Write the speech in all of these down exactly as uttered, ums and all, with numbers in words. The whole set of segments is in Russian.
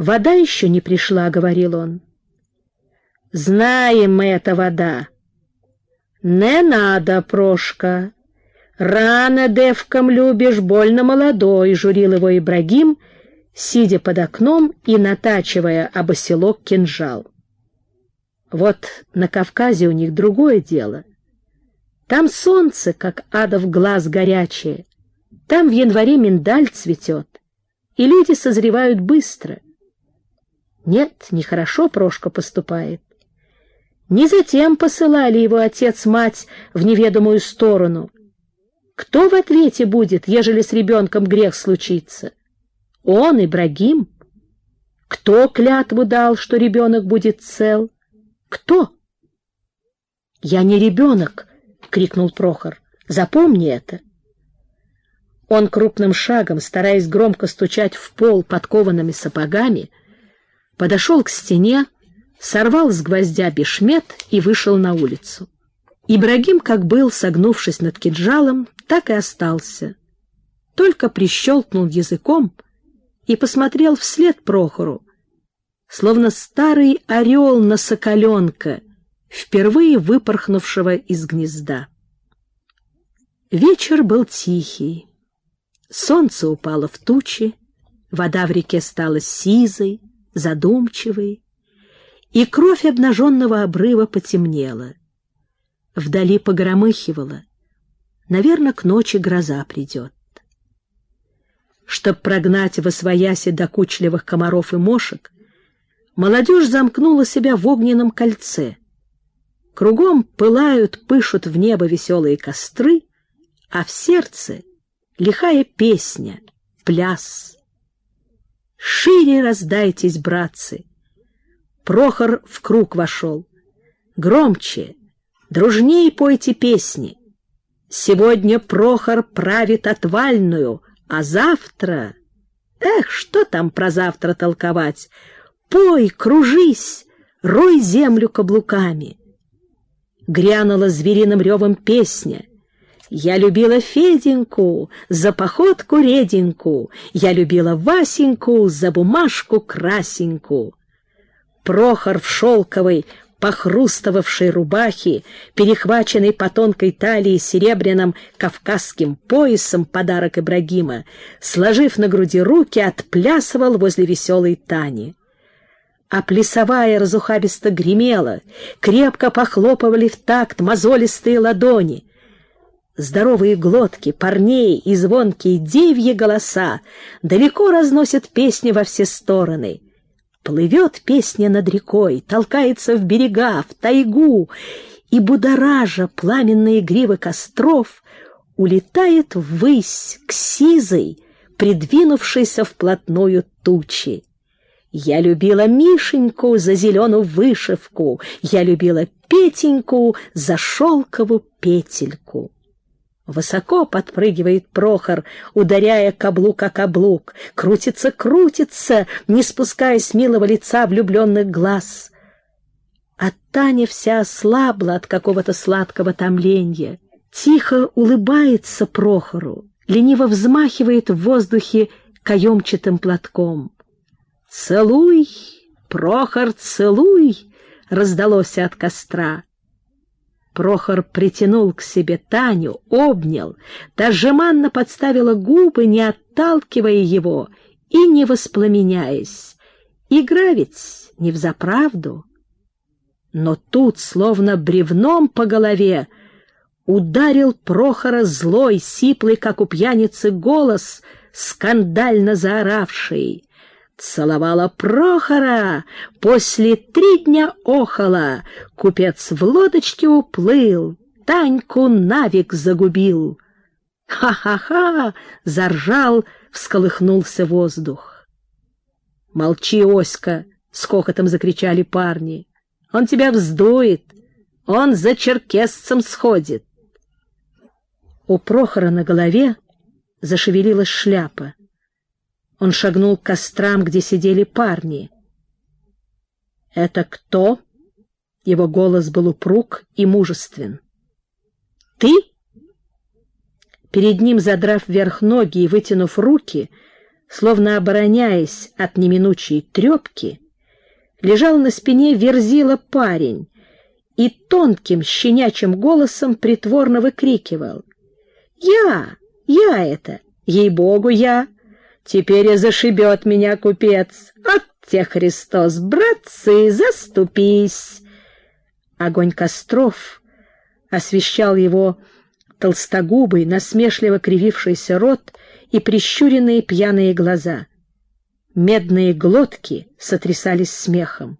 «Вода еще не пришла», — говорил он. «Знаем мы, это вода». «Не надо, Прошка. Рано девкам любишь, больно молодой», — журил его Ибрагим, сидя под окном и натачивая об оселок кинжал. Вот на Кавказе у них другое дело. Там солнце, как адов глаз, горячее. Там в январе миндаль цветет, и люди созревают быстро. Нет, нехорошо Прошка поступает. Не затем посылали его отец-мать в неведомую сторону. Кто в ответе будет, ежели с ребенком грех случится? Он, Ибрагим? Кто клятву дал, что ребенок будет цел? Кто? — Я не ребенок, — крикнул Прохор. — Запомни это. Он крупным шагом, стараясь громко стучать в пол подкованными сапогами, подошел к стене, сорвал с гвоздя бешмет и вышел на улицу. Ибрагим, как был, согнувшись над кинжалом, так и остался. Только прищелкнул языком и посмотрел вслед Прохору, словно старый орел на соколенка, впервые выпорхнувшего из гнезда. Вечер был тихий. Солнце упало в тучи, вода в реке стала сизой, задумчивой, и кровь обнаженного обрыва потемнела. Вдали погромыхивало. Наверно, к ночи гроза придет. Чтоб прогнать восвояси докучливых комаров и мошек, молодежь замкнула себя в огненном кольце. Кругом пылают, пышут в небо веселые костры, а в сердце лихая песня, пляс. Шире раздайтесь, братцы! Прохор в круг вошел. Громче, дружней пойте песни. Сегодня Прохор правит отвальную, а завтра... Эх, что там про завтра толковать? Пой, кружись, рой землю каблуками. Грянула звериным ревом песня. Я любила Феденьку за походку реденьку, я любила Васеньку за бумажку красеньку. Прохор в шелковой, похрустывавшей рубахе, перехваченной по тонкой талии серебряным кавказским поясом, подарок Ибрагима, сложив на груди руки, отплясывал возле веселой Тани. А плясовая разухабисто гремела, крепко похлопывали в такт мозолистые ладони. Здоровые глотки парней и звонкие девьи голоса далеко разносят песни во все стороны. Плывет песня над рекой, толкается в берега, в тайгу, и, будоража пламенные гривы костров, улетает ввысь к сизой, придвинувшейся вплотную тучи. Я любила Мишеньку за зеленую вышивку, я любила Петеньку за шелковую петельку. Высоко подпрыгивает Прохор, ударяя каблук о каблук, крутится, крутится, не спуская с милого лица влюбленных глаз. А Таня вся ослабла от какого-то сладкого томленья, тихо улыбается Прохору, лениво взмахивает в воздухе каемчатым платком. «Целуй, Прохор, целуй!» — раздалось от костра. Прохор притянул к себе Таню, обнял, та жеманно подставила губы, не отталкивая его и не воспламеняясь. Игра ведь не взаправду. Но тут, словно бревном по голове, ударил Прохора злой, сиплый, как у пьяницы, голос, скандально заоравший. Целовала Прохора, после три дня охала, купец в лодочке уплыл, Таньку навек загубил. Ха-ха-ха! Заржал, всколыхнулся воздух. Молчи, Оська! С хохотом закричали парни. Он тебя вздует, он за черкесцем сходит. У Прохора на голове зашевелилась шляпа. Он шагнул к кострам, где сидели парни. «Это кто?» Его голос был упруг и мужествен. «Ты?» Перед ним, задрав вверх ноги и вытянув руки, словно обороняясь от неминучей трепки, лежал на спине Верзила парень и тонким щенячьим голосом притворно выкрикивал: «Я! Я это! Ей-богу, я! Теперь и зашибет меня купец! От те Христос, братцы, заступись!» Огонь костров освещал его толстогубый, насмешливо кривившийся рот и прищуренные пьяные глаза. Медные глотки сотрясались смехом.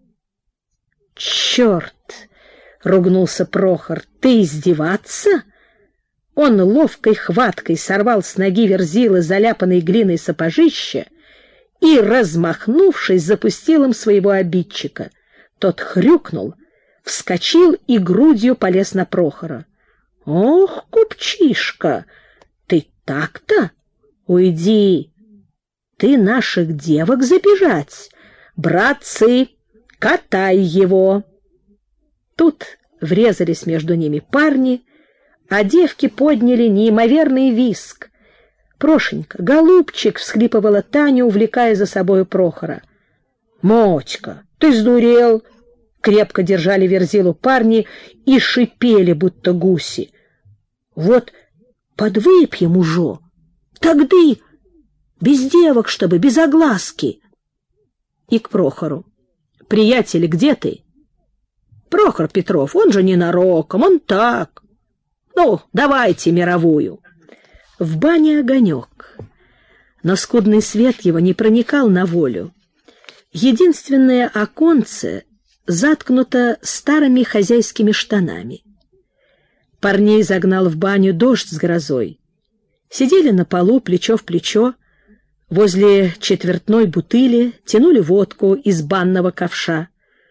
«Черт!» — ругнулся Прохор. «Ты издеваться?» Он ловкой хваткой сорвал с ноги Верзилы заляпанной глиной сапожище и, размахнувшись, запустил им своего обидчика. Тот хрюкнул, вскочил и грудью полез на Прохора. «Ох, купчишка, ты так-то? Уйди! Ты наших девок забежать! Братцы, катай его!» Тут врезались между ними парни, а девки подняли неимоверный визг. «Прошенька, голубчик!» — всхлипывала Таня, увлекая за собою Прохора. «Мотька, ты сдурел!» Крепко держали Верзилу парни и шипели, будто гуси. «Вот подвыпьем уже, тогда без девок, чтобы, без огласки!» И к Прохору: «Приятель, где ты?» «Прохор Петров, он же ненароком, он так. Ну, давайте мировую». В бане огонек, но скудный свет его не проникал на волю. Единственное оконце заткнуто старыми хозяйскими штанами. Парней загнал в баню дождь с грозой. Сидели на полу плечо в плечо, возле четвертной бутыли тянули водку из банного ковша.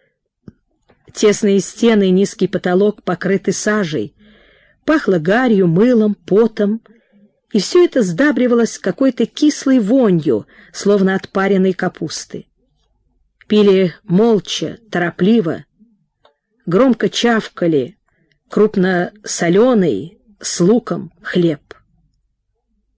Тесные стены и низкий потолок покрыты сажей, пахло гарью, мылом, потом, и все это сдабривалось какой-то кислой вонью, словно от пареной капусты. Пили молча, торопливо, громко чавкали крупно соленый с луком хлеб.